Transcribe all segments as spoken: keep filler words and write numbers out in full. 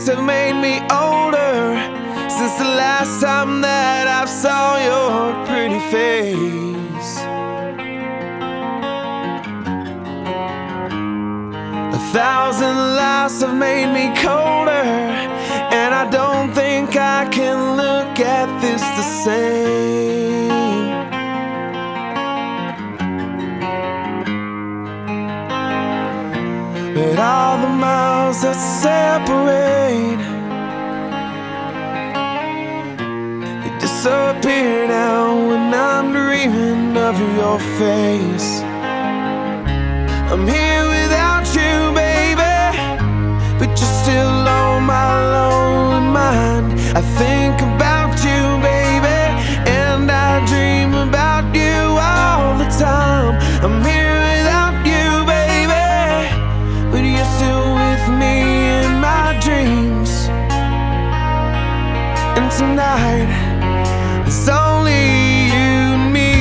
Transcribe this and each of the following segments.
days have made me older since the last time that I saw your pretty face. A thousand lives have made me colder, and I don't think I can look at this the same. But all the miles that separate, they disappear now when I'm dreaming of your face. I'm here without you, baby, but you're still on my lonely mind. I think about you, baby, and I dream about you all the time. I'm here without you, baby, but you're still with me in my dreams. And tonight, it's only you and me.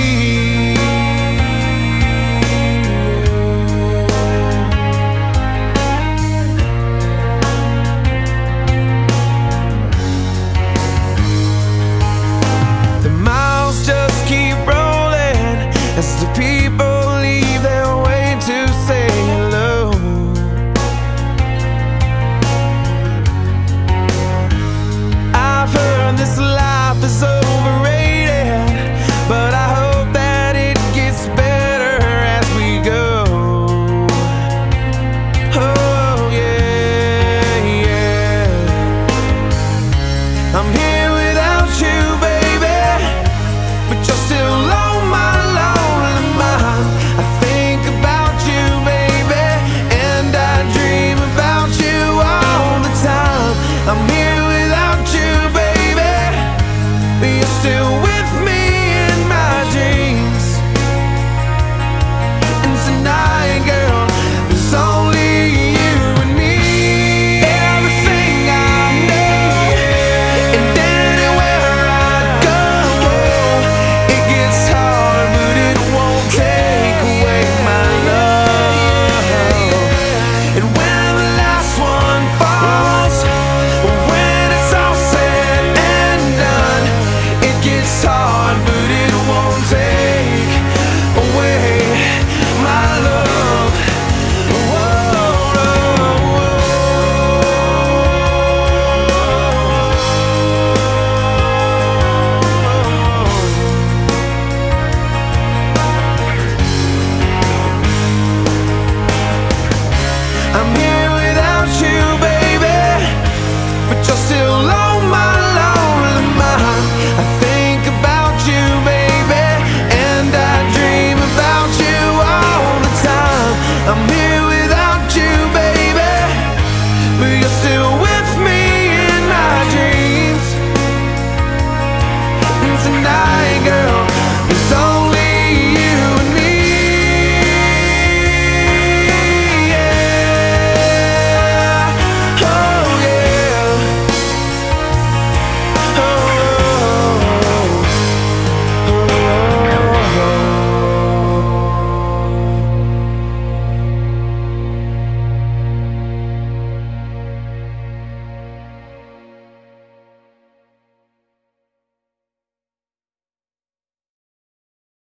The miles just keep rolling as the people